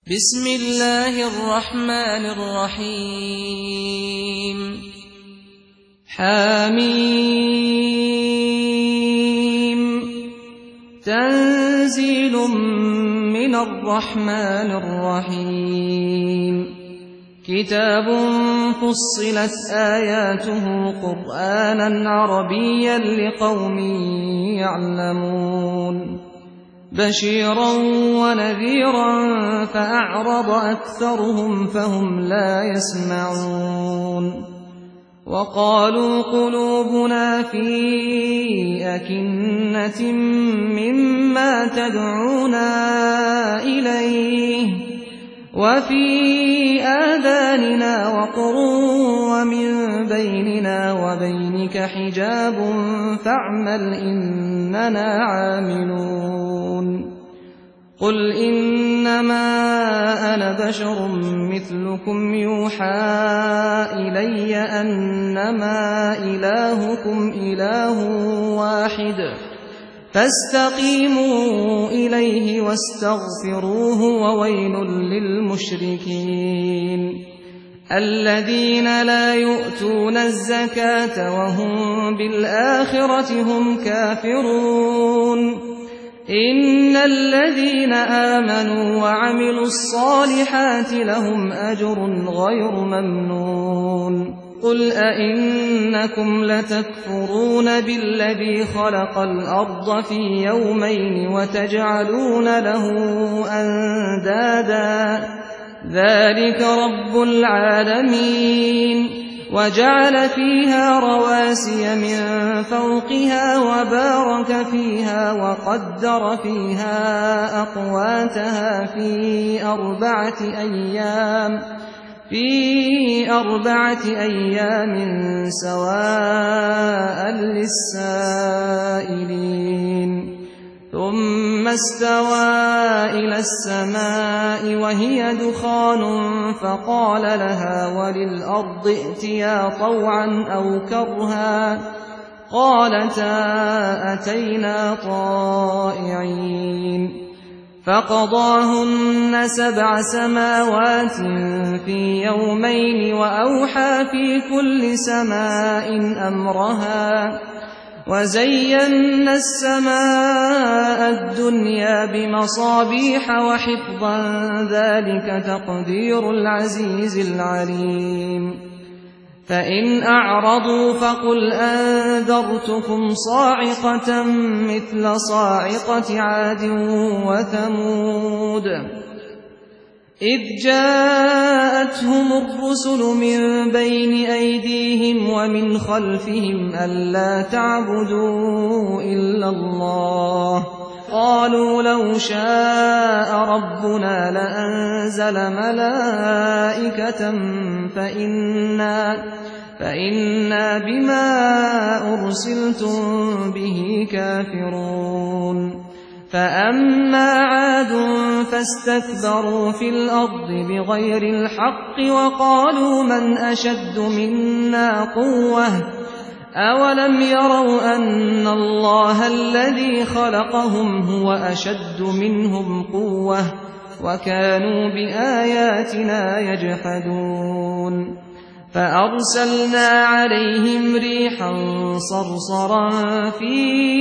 بسم الله الرحمن الرحيم حميم تنزيل من الرحمن الرحيم كتاب فصلت آياته قرآنا عربيا لقوم يعلمون بشيرا ونذيرا فأعرض أكثرهم فهم لا يسمعون وقالوا قلوبنا في أكنة مما تدعونا إليه وفي آذاننا وقر ومن بيننا وبينك حجاب فاعمل إننا عاملون قل إنما أنا بشر مثلكم يوحى إلي أنما إلهكم إله واحد فاستقيموا إليه واستغفروه وويل للمشركين الذين لا يؤتون الزكاة وهم بالآخرة هم كافرون إن الذين آمنوا وعملوا الصالحات لهم أجر غير ممنون قل أئنكم لتكفرون بالذي خلق الأرض في يومين وتجعلون له أندادا ذلك رب العالمين وجعل فيها رواسي من فوقها وبارك فيها وقدر فيها أقواتها في أربعة أيام سواء للسائلين ثم استوى إلى السماء وهي دخان فقال لها وللأرض ائتيا طوعا أو كرها قالتا أتينا طائعين فقضاهن 7 سماوات في يومين وأوحى في كل سماء أمرها وزينا السماء الدنيا بمصابيح وحفظا ذلك تقدير العزيز العليم فإن أعرضوا فقل أنذرتكم صاعقة مثل صاعقة عاد وثمود إذ جاءتهم الرسل من بين أيديهم ومن خلفهم ألا تعبدوا إلا الله قالوا لو شاء ربنا لأنزل ملائكة فإنا بما أرسلتم به كافرون فأما عاد فاستكبروا في الأرض بغير الحق وقالوا من أشد منا قوة أولم يروا أن الله الذي خلقهم هو أشد منهم قوة وكانوا بآياتنا يجحدون فأرسلنا عليهم ريحا صرصرا في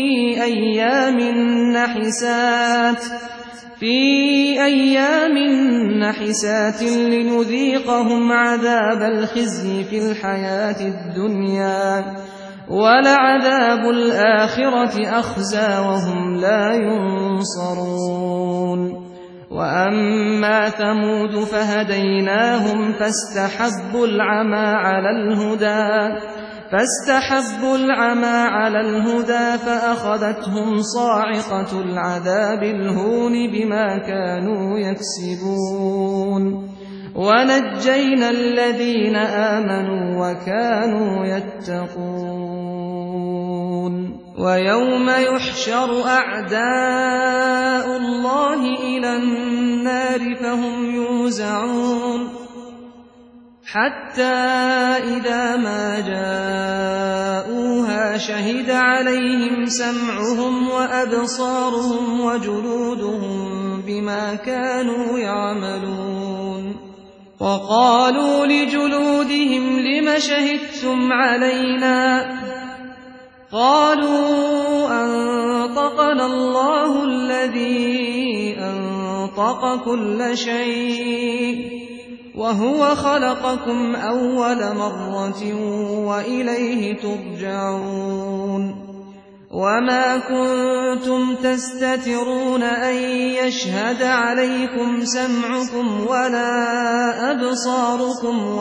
أيام نحسات لنذيقهم عذاب الخزي في الحياة الدنيا ولعذاب الآخرة أخزى وهم لا ينصرون وأما ثمود فهديناهم فاستحبوا العمى على الهدى فأخذتهم صاعقة العذاب الهون بما كانوا يكسبون ونجينا الذين آمنوا وكانوا يتقون ويوم يحشر أعداء الله إلى النار فهم يوزعون حتى إذا ما جاءوها شهد عليهم سمعهم وأبصارهم وجلودهم بما كانوا يعملون وقالوا لجلودهم لم شهدتم علينا قالوا أنطقنا الله الذي أنطق كل شيء وهو خلقكم أول مرة وإليه ترجعون وما كنتم تستترون أن يشهد عليكم سمعكم ولا أبصاركم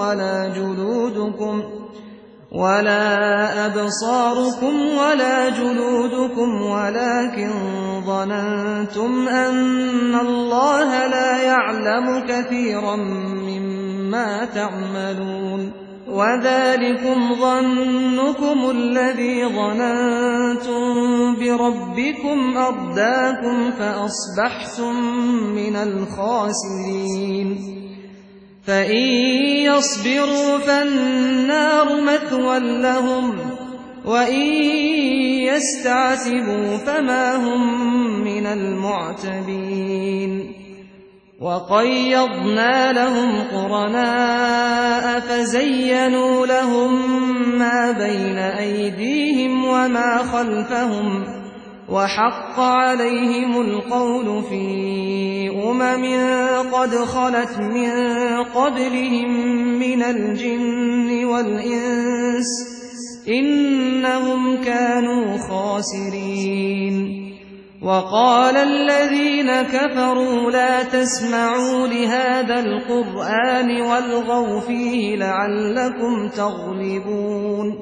ولا جلودكم ولكن ظننتم أن الله لا يعلم كثيرا مما تعملون وذلكم ظنكم الذي ظننتم بربكم أرداكم فأصبحتم من الخاسرين فإن يصبروا فالنار مثوى لهم وإن يستعتبوا فما هم من المعتبين وقيضنا لهم قرناء فزينوا لهم ما بين أيديهم وما خلفهم وحق عليهم القول في قد خلت من قبلهم من الجن والإنس إنهم كانوا خاسرين وقال الذين كفروا لا تسمعوا لهذا القرآن والغوا فيه لعلكم تغلبون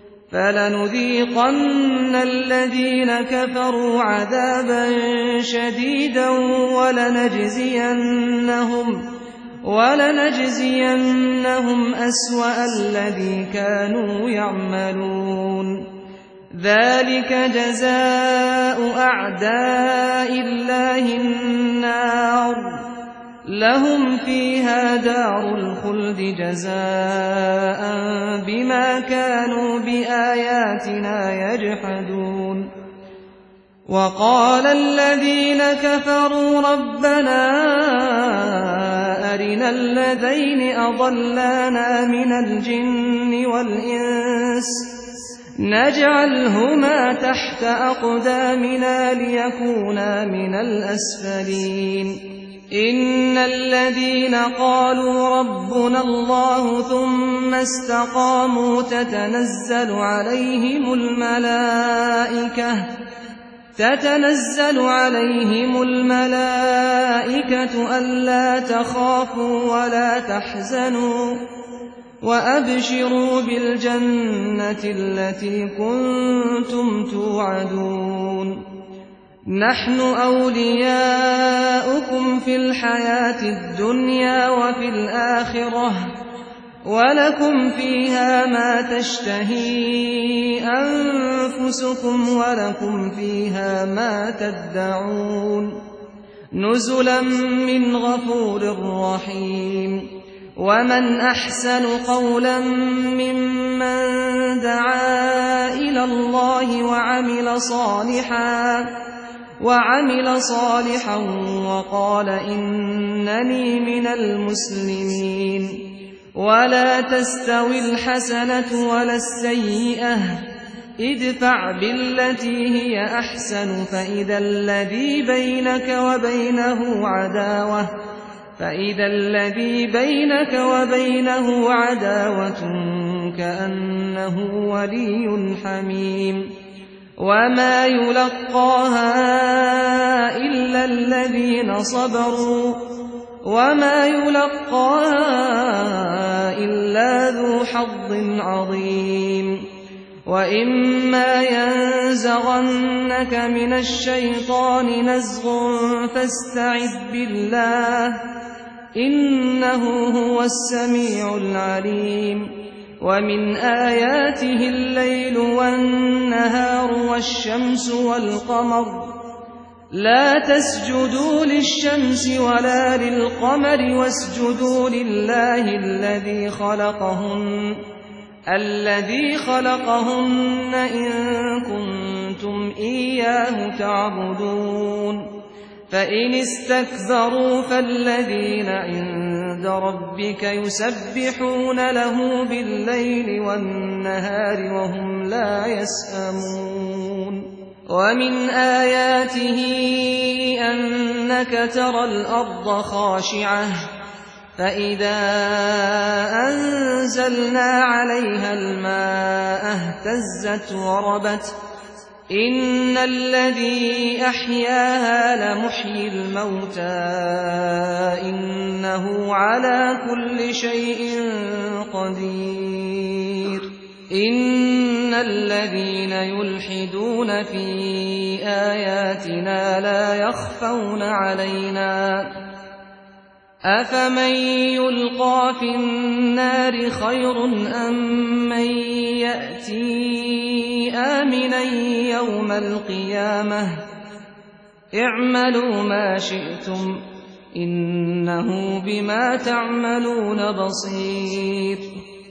فلنذيقن الذين كفروا عذابا شديدا ولنجزينهم أسوأ الذي كانوا يعملون ذلك جزاء أعداء الله النار لهم فيها دار الخلد جزاء بما كانوا بآياتنا يجحدون وقال الذين كفروا ربنا أرنا الذين أضلانا من الجن والإنس نجعلهما تحت أقدامنا ليكونا من الأسفلين إن الذين قالوا ربنا الله ثم استقاموا تتنزل عليهم الملائكة ألا تخافوا ولا تحزنوا وأبشروا بالجنة التي كنتم توعدون نحن أولياؤكم في الحياة الدنيا وفي الآخرة ولكم فيها ما تشتهي أنفسكم ولكم فيها ما تدعون نزلا من غفور رحيم ومن أحسن قولا ممن دعا إلى الله وعمل صالحا وقال إنني من المسلمين ولا تستوي الحسنة ولا السيئة ادفع بالتي هي أحسن فإذا الذي بينك وبينه عداوة كأنه ولي حميم وما يلقاها إلا الذين صبروا وما يلقاها إلا ذو حظ عظيم وإما ينزغنك من الشيطان نزغ فاستعذ بالله إنه هو السميع العليم ومن آياته الليل والنهار والشمس والقمر لا تسجدوا للشمس ولا للقمر واسجدوا لله الذي خلقهن إن كنتم إياه تعبدون فإن استكبروا فالذين عند عند ربك يسبحون له بالليل والنهار وهم لا يسأمون ومن آياته أنك ترى الأرض خاشعة فإذا أنزلنا عليها الماء اهتزت وربت إن الذي أحياها لمحيي الموتى إنه على كل شيء قدير إن الذين يلحدون في آياتنا لا يخفون علينا أفمن يلقى في النار خير أم من يأتي آمنا يوم القيامة اعملوا ما شئتم إنه بما تعملون بصير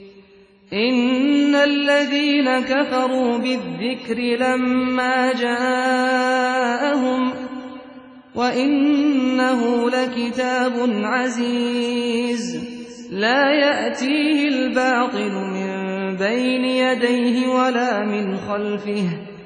إن الذين كفروا بالذكر لما جاءهم وإنه لكتاب عزيز لا يأتيه الباطل من بين يديه ولا من خلفه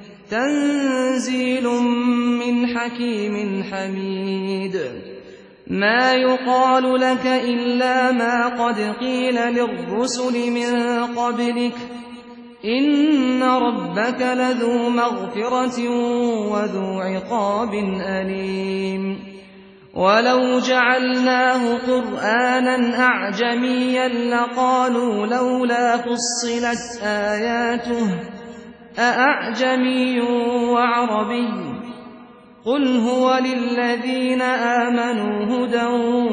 تنزيل من حكيم حميد ما يقال لك إلا ما قد قيل للرسل من قبلك إن ربك لذو مغفرة وذو عقاب أليم ولو جعلناه قرآنا أعجميا لقالوا لولا فصلت آياته أأعجمي وعربي قل هو للذين آمنوا هدى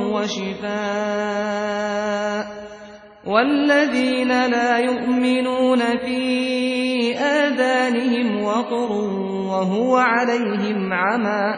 وشفاء والذين لا يؤمنون في آذانهم وقر وهو عليهم عمى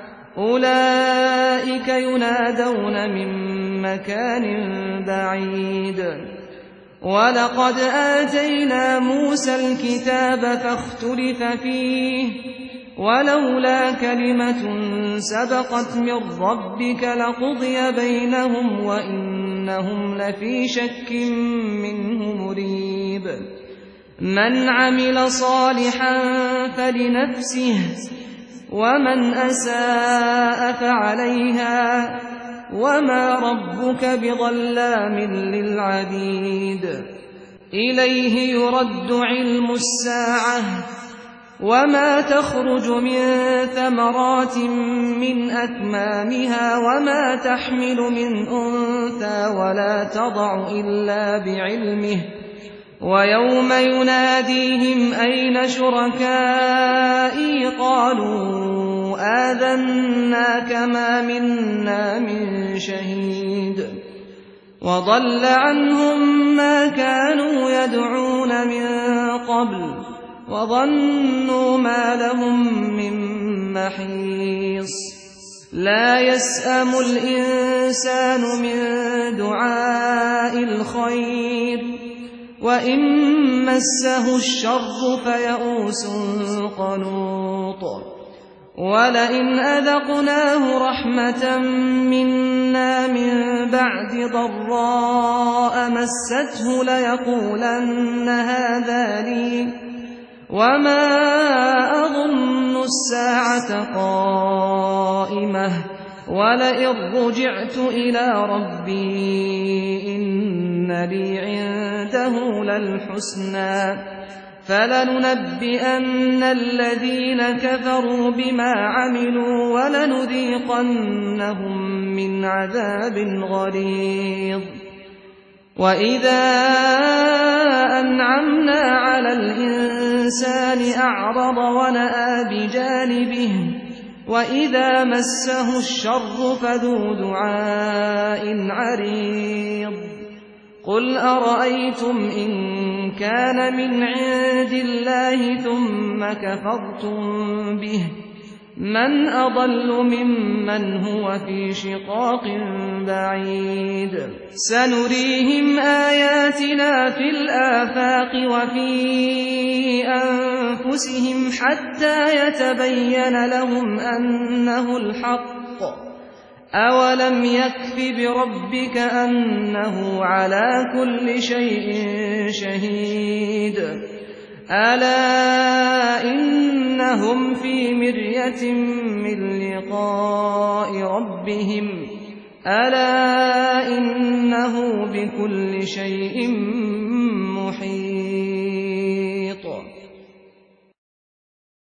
أولئك ينادون من مكان بعيد ولقد آتينا موسى الكتاب فاختلف فيه ولولا كلمة سبقت من ربك لقضي بينهم وإنهم لفي شك منه مريب من عمل صالحا فلنفسه ومن أساء فعليها وما ربك بظلام للعبيد إليه يرد علم الساعة وما تخرج من ثمرات من أكمامها وما تحمل من أنثى ولا تضع إلا بعلمه ويوم يناديهم أين شركائي قالوا آذناك ما منا من شهيد وضل عنهم ما كانوا يدعون من قبل وظنوا ما لهم من محيص لا يسأم الإنسان من دعاء الخير وإن مسه الشر فيئوس قنوط ولئن أذقناه رحمة منا من بعد ضراء مسته ليقولن هذا لي وما أظن الساعة قائمة ولئن رجعت إلى ربي إن لي عنده للحسنى فلننبئن الذين كفروا بما عملوا ولنذيقنهم من عذاب غليظ وإذا أنعمنا على الإنسان أعرض ونأى بجانبه وإذا مسه الشر فذو دعاء عريض قل أرأيتم إن كان من عند الله ثم كفرتم به من أضل ممن هو في شقاق بعيد سنريهم آياتنا في الآفاق وفي أنفسهم حتى يتبين لهم أنه الحق أَوَلَمْ يَكْفِ بِرَبِّكَ أَنَّهُ عَلَىٰ كُلِّ شَيْءٍ شَهِيدٌ أَلَا إِنَّهُمْ فِي مِرْيَةٍ مِّن لِّقَاءِ رَبِّهِمْ أَلَا إِنَّهُ بِكُلِّ شَيْءٍ مُّحِيطٌ